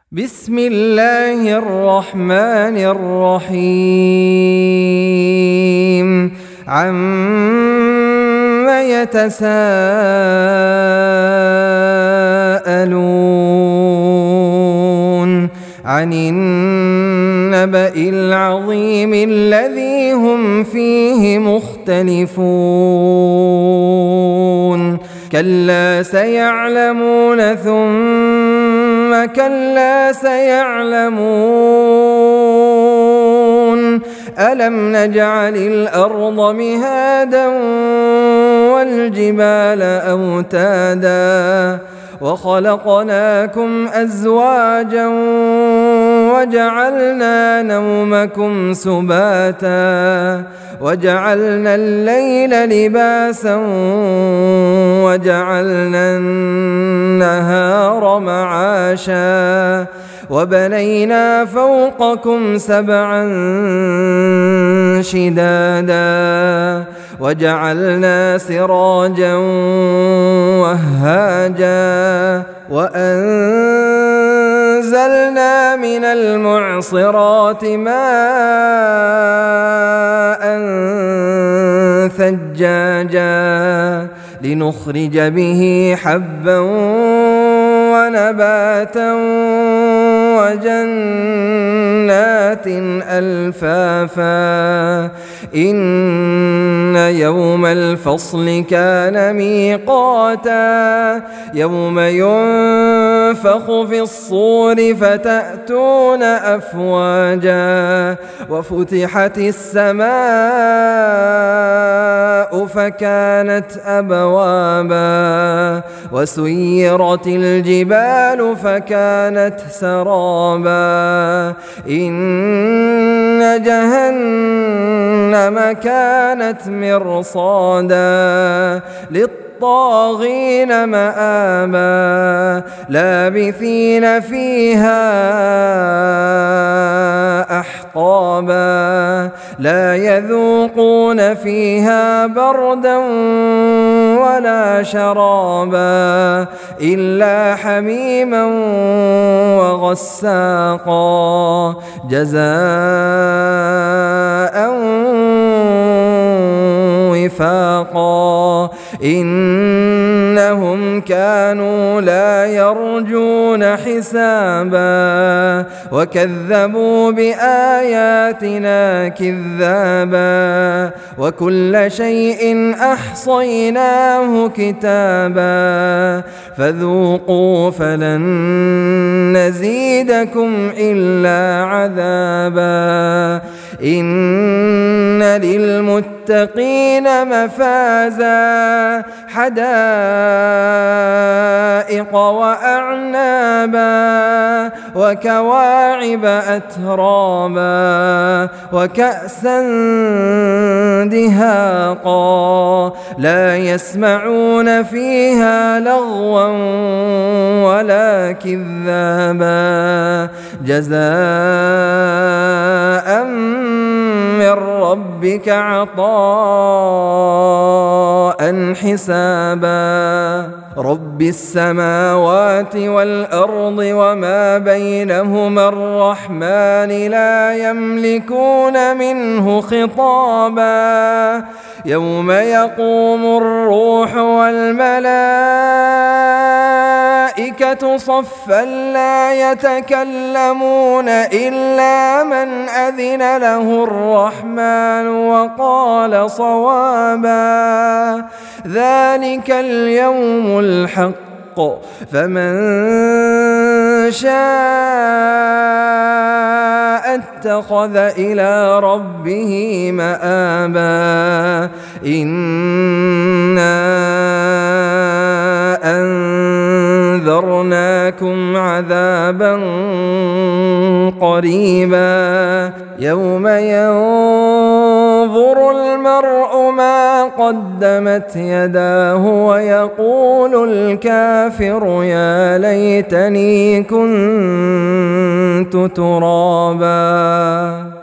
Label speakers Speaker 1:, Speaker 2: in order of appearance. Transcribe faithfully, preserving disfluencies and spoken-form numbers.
Speaker 1: بسم الله الرحمن الرحيم عما يتساءلون عن النبأ العظيم الذي هم فيه مختلفون كلا سيعلمون ثم كلا سيعلمون ألم نجعل الأرض مهادا والجبال أوتادا وخلقناكم أزواجا وجعلنا نومكم سباتا وجعلنا الليل لباسا وجعلنا النهار معاشا وبنينا فوقكم سبعا شدادا وجعلنا سراجا وهاجا وأنزلنا من المعصرات ماء ثجاجا لنخرج به حبا ونباتا وجنات ألفافا إن يوم الفصل كان ميقاتا يوم ينفخ في الصور فتأتون أفواجا وفتحت السماء فكانت أبوابا وسيرت الجبال فكانت سرابا إن جهنم كانت مرصادا للطاغين مآبا لابثين فيها أحقابا لا يذوقون فيها بردا ولا شرابا إلا حميما وغساقا جزاء وفاقا إنهم كانوا لا يرجون حسابا وكذبوا بآياتنا كذابا وكل شيء أحصيناه كتابا فذوقوا فلن نزيدكم إلا عذابا إن للمتقين مفازا حدائق وأعنابا وكواعب أترابا وكأسا دهاقا لا يسمعون فيها لغوا ولا كذابا جزاء من ربك عطاء حسابا رب السماوات والأرض وما بينهما الرحمن لا يملكون منه خطابا يوم يقوم الروح والملائكة صفا لا يتكلمون إلا من أذن له الرحمن وقال صوابا ذلك اليوم الحق فمن شاء اتخذ إلى ربه مآبا إنا أنذرناكم عذابا قريبا يوم ينظر المرء ما قدمت يداه ويقول الكافر يا ليتني كنت ترابا.